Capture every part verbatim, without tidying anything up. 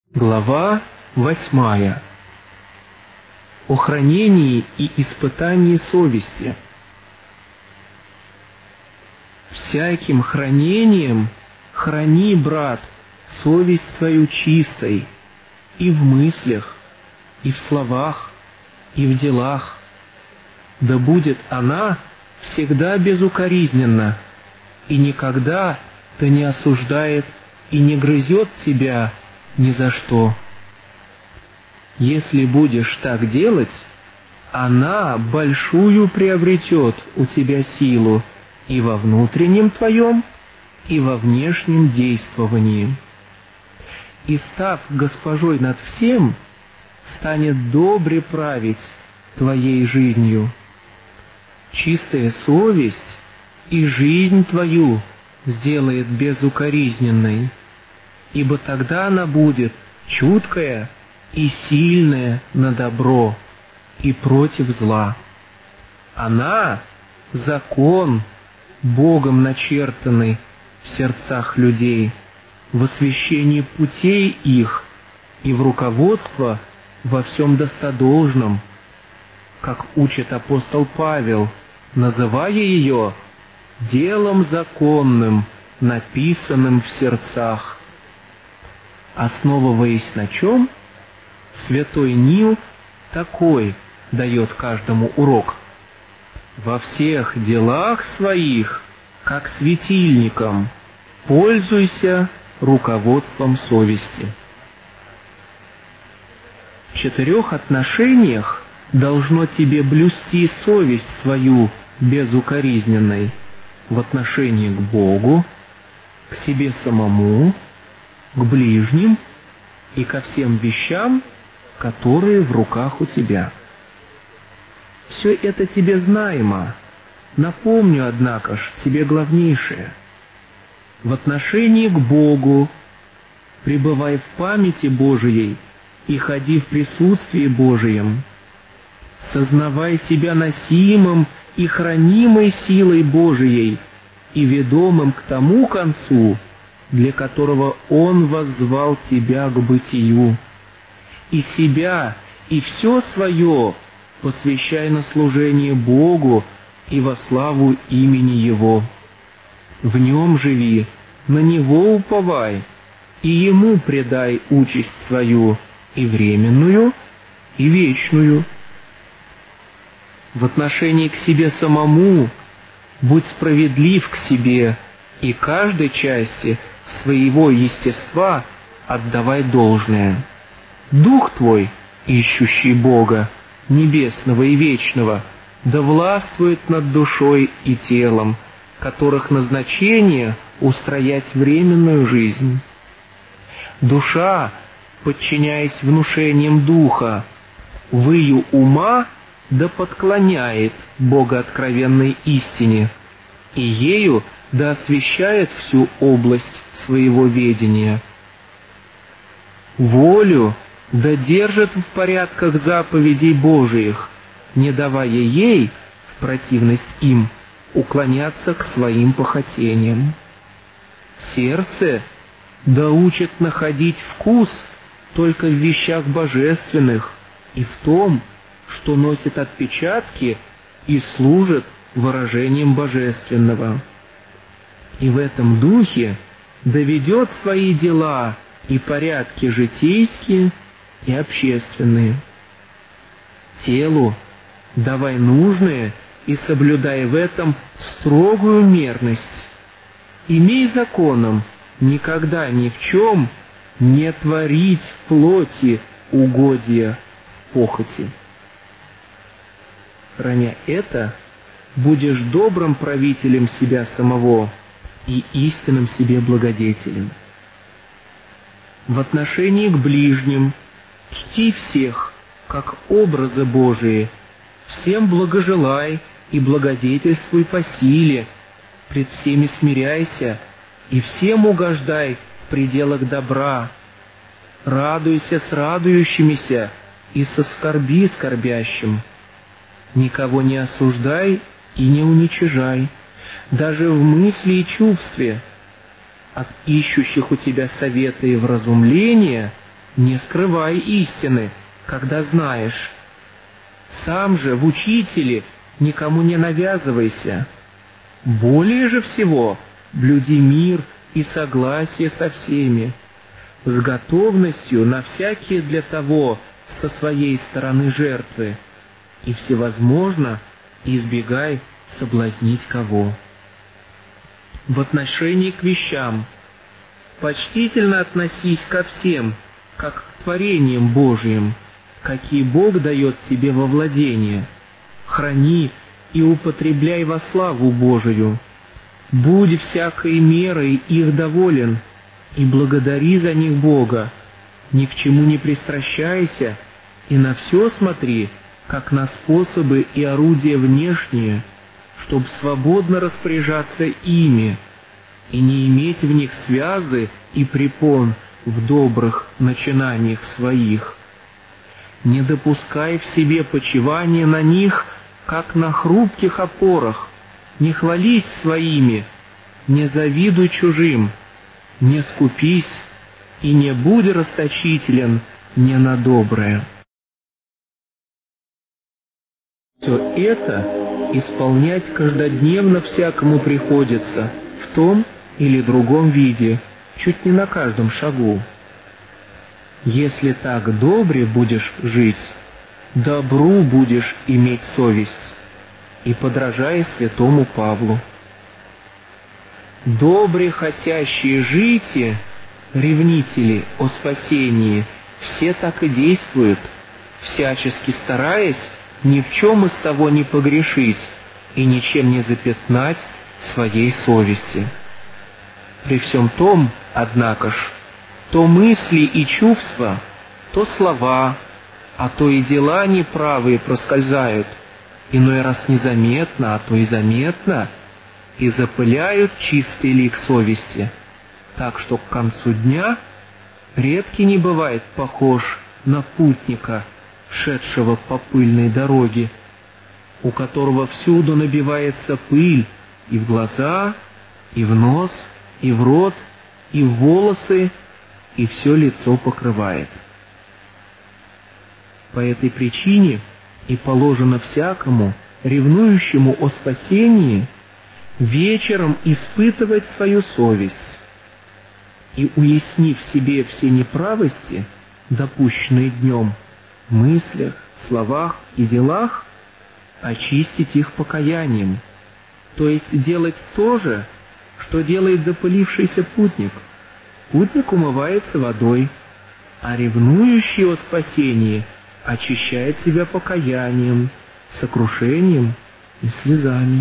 Глава восьмая. О хранении и испытании совести. Всяким хранением храни, брат, совесть свою чистой, и в мыслях, и в словах, и в делах. Да будет она всегда безукоризненна, и никогда-то не осуждает и не грызет тебя ни за что. Если будешь так делать, она большую приобретет у тебя силу и во внутреннем твоем, и во внешнем действовании. И, став госпожой над всем, станет добре править твоей жизнью. Чистая совесть и жизнь твою сделает безукоризненной, ибо тогда она будет чуткая и сильная на добро и против зла. Она — закон, Богом начертанный в сердцах людей, в освящении путей их и в руководство во всем достодолжном, как учит апостол Павел, называя ее делом законным, написанным в сердцах. Основываясь на чем, святой Нил такой дает каждому урок: во всех делах своих, как светильником, пользуйся руководством совести. В четырех отношениях должно тебе блюсти совесть свою безукоризненной: в отношении к Богу, к себе самому, к ближним и ко всем вещам, которые в руках у тебя. Все это тебе знаемо. Напомню, однако ж, тебе главнейшее. В отношении к Богу пребывай в памяти Божией и ходи в присутствии Божием. Сознавай себя носимым и хранимой силой Божией и ведомым к тому концу, для которого Он воззвал тебя к бытию. И себя, и все свое посвящай на служение Богу и во славу имени Его. В Нем живи, на Него уповай, и Ему предай участь свою, и временную, и вечную. В отношении к себе самому будь справедлив к себе, и каждой части своего естества отдавай должное. Дух твой, ищущий Бога, небесного и вечного, да властвует над душой и телом, которых назначение устроять временную жизнь. Душа, подчиняясь внушениям духа, выю ума, да подклоняет богооткровенной истине, и ею да освещает всю область своего ведения. Волю да держит в порядках заповедей Божиих, не давая ей, в противность им, уклоняться к своим похотениям. Сердце да учит находить вкус только в вещах божественных и в том, что носит отпечатки и служит выражением божественного. И в этом духе доведет свои дела и порядки житейские и общественные. Телу давай нужное и соблюдай в этом строгую мерность. Имей законом никогда ни в чем не творить в плоти угодья в похоти. Храня это, будешь добрым правителем себя самого и истинным себе благодетелем. В отношении к ближним чти всех, как образы Божии, всем благожелай и благодетельствуй по силе, пред всеми смиряйся и всем угождай в пределах добра. Радуйся с радующимися и соскорби скорбящим. Никого не осуждай и не уничижай, даже в мысли и чувстве. От ищущих у тебя совета и вразумления Не скрывай истины, когда знаешь. Сам же в учителе никому не навязывайся. Более же всего блюди мир и согласие со всеми, с готовностью на всякие для того со своей стороны жертвы, и всевозможно избегай соблазнить кого. В отношении к вещам почтительно относись ко всем, как к творениям Божьим, какие Бог дает тебе во владение. Храни и употребляй во славу Божию. Будь всякой мерой их доволен, и благодари за них Бога. Ни к чему не пристращайся, и на все смотри, как на способы и орудия внешние, чтоб свободно распоряжаться ими, и не иметь в них связы и препон в добрых начинаниях своих. Не допускай в себе почивания на них, как на хрупких опорах, не хвались своими, не завидуй чужим, не скупись и не будь расточителен не на доброе. Все это исполнять каждодневно всякому приходится в том или другом виде, чуть не на каждом шагу. Если так добре будешь жить, добру будешь иметь совесть, и подражай святому Павлу. Добре хотящие жите, ревнители о спасении, все так и действуют, всячески стараясь ни в чем из того не погрешить и ничем не запятнать своей совести. При всем том, однако ж, то мысли и чувства, то слова, а то и дела неправые проскользают, иной раз незаметно, а то и заметно, и запыляют чистый лик совести, так что к концу дня редкий не бывает похож на путника, шедшего по пыльной дороге, у которого всюду набивается пыль и в глаза, и в нос, и в рот, и в волосы, и все лицо покрывает. По этой причине и положено всякому, ревнующему о спасении, вечером испытывать свою совесть и, уяснив себе все неправости, допущенные днем, в мыслях, словах и делах, очистить их покаянием, то есть делать то же, что делает запылившийся путник. Путник умывается водой, а ревнующий о спасении очищает себя покаянием, сокрушением и слезами.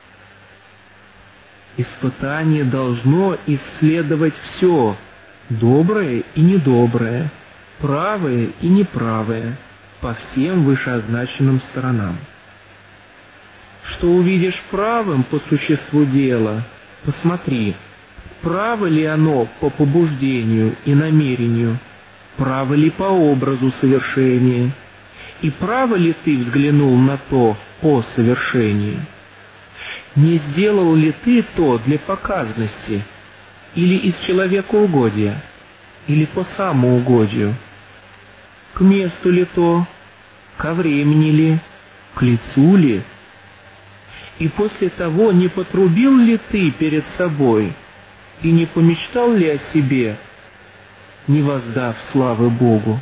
Испытание должно исследовать все, доброе и недоброе, правое и неправое, по всем вышеозначенным сторонам. Что увидишь правым по существу дела, посмотри, право ли оно по побуждению и намерению, право ли по образу совершения, и право ли ты взглянул на то по совершении. Не сделал ли ты то для показности, или из человекоугодия, или по самоугодию? К месту ли то, ко времени ли, к лицу ли? И после того не потрубил ли ты перед собой, и не помечтал ли о себе, не воздав славы Богу?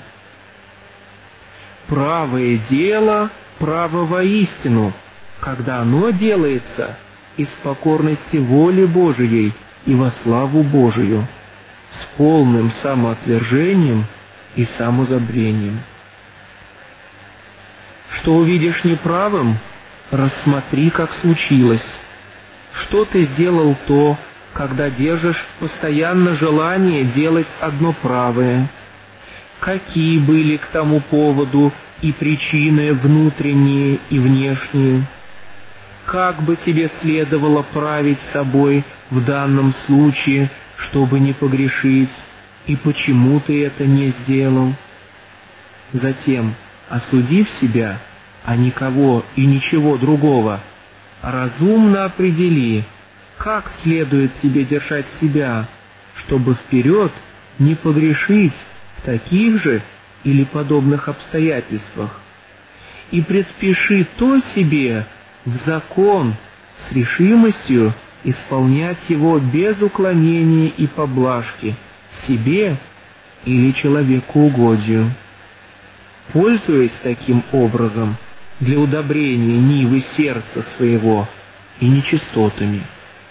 Правое дело право воистину, когда оно делается из покорности воли Божией и во славу Божию, с полным самоотвержением и самозабвением. Что увидишь неправым, рассмотри, как случилось. Что ты сделал то, когда держишь постоянно желание делать одно правое? Какие были к тому поводу и причины внутренние и внешние? Как бы тебе следовало править собой в данном случае, чтобы не погрешить, и почему ты это не сделал? Затем, осудив себя, а никого и ничего другого, разумно определи, как следует тебе держать себя, чтобы вперед не погрешить в таких же или подобных обстоятельствах, и предпиши то себе в закон с решимостью исполнять его без уклонения и поблажки себе или человекоугодию, пользуясь таким образом для удобрения нивы сердца своего и нечистотами.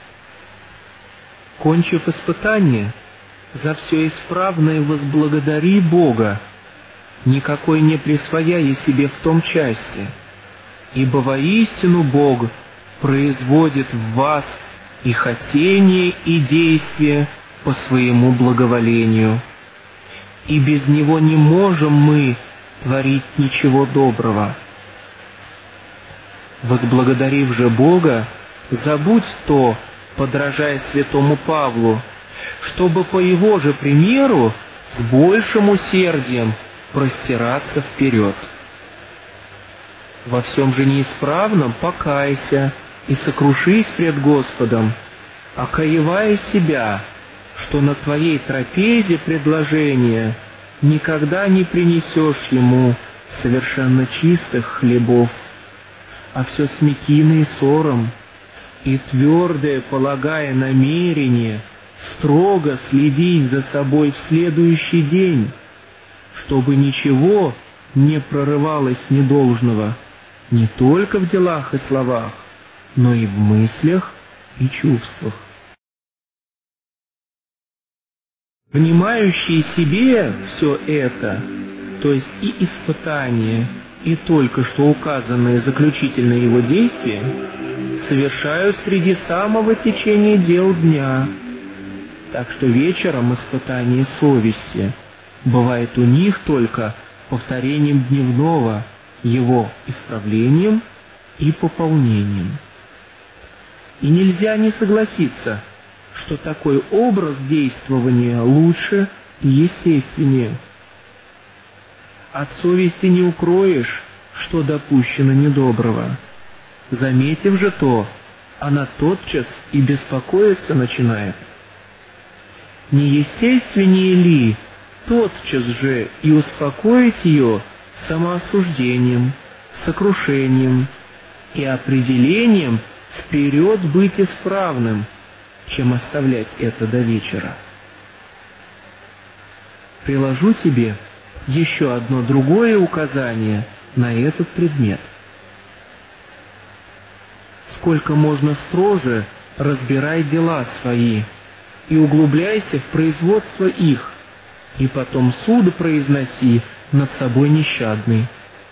Кончив испытание, за все исправное возблагодари Бога, никакой не присвояя себе в том части, ибо воистину Бог производит в вас и хотение, и действие по своему благоволению, и без Него не можем мы творить ничего доброго. Возблагодарив же Бога, забудь то, подражая святому Павлу, чтобы по его же примеру с большим усердием простираться вперед. Во всем же неисправном покайся и сокрушись пред Господом, окаевая себя, что на твоей трапезе предложения никогда не принесешь Ему совершенно чистых хлебов, а все с мекиной и сором, и твердое полагая намерение строго следить за собой в следующий день, чтобы ничего не прорывалось недолжного не только в делах и словах, но и в мыслях и чувствах. Внимающие себе все это, то есть и испытания, и только что указанные заключительные его действия, совершают среди самого течения дел дня, так что вечером испытание совести бывает у них только повторением дневного, его исправлением и пополнением. И нельзя не согласиться, что такой образ действования лучше и естественнее. От совести не укроешь, что допущено недоброго. Заметив же то, она тотчас и беспокоиться начинает. Не естественнее ли тотчас же и успокоить ее самоосуждением, сокрушением и определением вперед быть исправным, чем оставлять это до вечера? Приложу тебе еще одно другое указание на этот предмет. Сколько можно строже разбирай дела свои и углубляйся в производство их, и потом суд произноси над собой нещадный.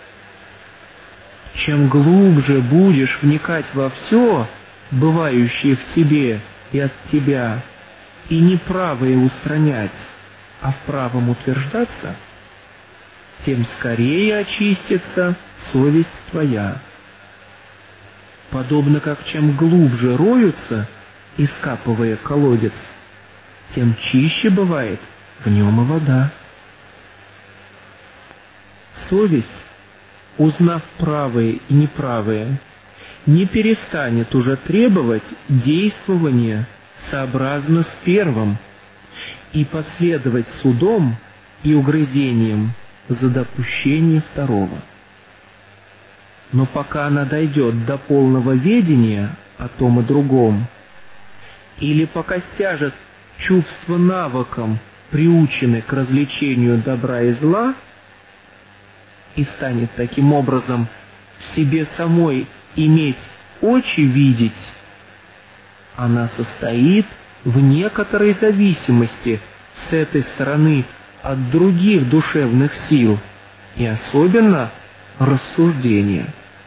Чем глубже будешь вникать во все, бывающее в тебе и от тебя, и неправое устранять, а в правом утверждаться, тем скорее очистится совесть твоя. Подобно как чем глубже роются, искапывая колодец, тем чище бывает в нем и вода. Совесть, узнав правое и неправое, не перестанет уже требовать действования сообразно с первым и последовать судом и угрызением за допущение второго. Но пока она дойдет до полного ведения о том и другом, или пока стяжет чувство навыком, приучены к развлечению добра и зла, и станет таким образом в себе самой иметь очи видеть, она состоит в некоторой зависимости с этой стороны от других душевных сил, и особенно рассуждения.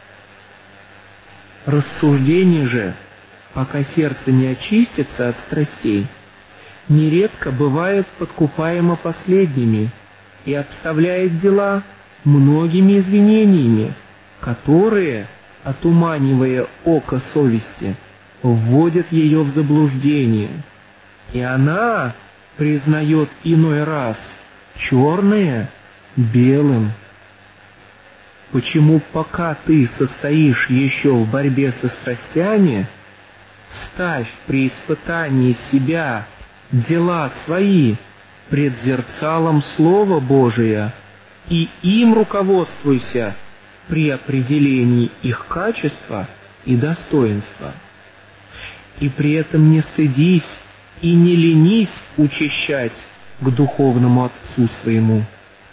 Рассуждение же, пока сердце не очистится от страстей, нередко бывает подкупаемо последними и обставляет дела многими извинениями, которые, отуманивая око совести, вводят ее в заблуждение, и она признает иной раз черное белым. Почему, пока ты состоишь еще в борьбе со страстями, ставь при испытании себя дела свои пред зерцалом Слова Божия, и им руководствуйся при определении их качества и достоинства. И при этом не стыдись и не ленись учащать к духовному отцу своему.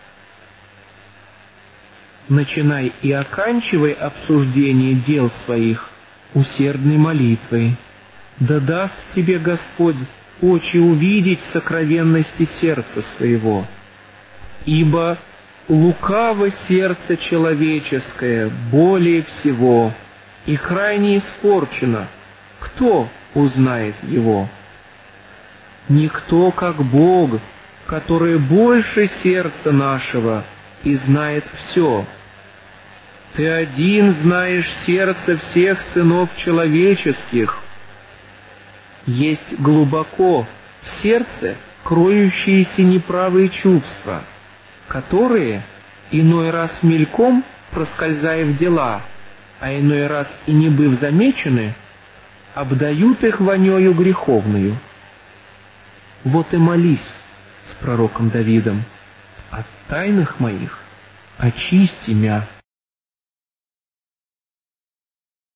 Начинай и оканчивай обсуждение дел своих усердной молитвой. Да даст тебе Господь очи увидеть сокровенности сердца своего. Ибо лукаво сердце человеческое более всего, и крайне испорчено. Кто узнает его? Никто, как Бог, который больше сердца нашего и знает все. Ты один знаешь сердце всех сынов человеческих. Есть глубоко в сердце кроющиеся неправые чувства, которые, иной раз мельком проскользая в дела, а иной раз и не быв замечены, обдают их вонёю греховную. Вот и молись с пророком Давидом: «От тайных моих очисти мя».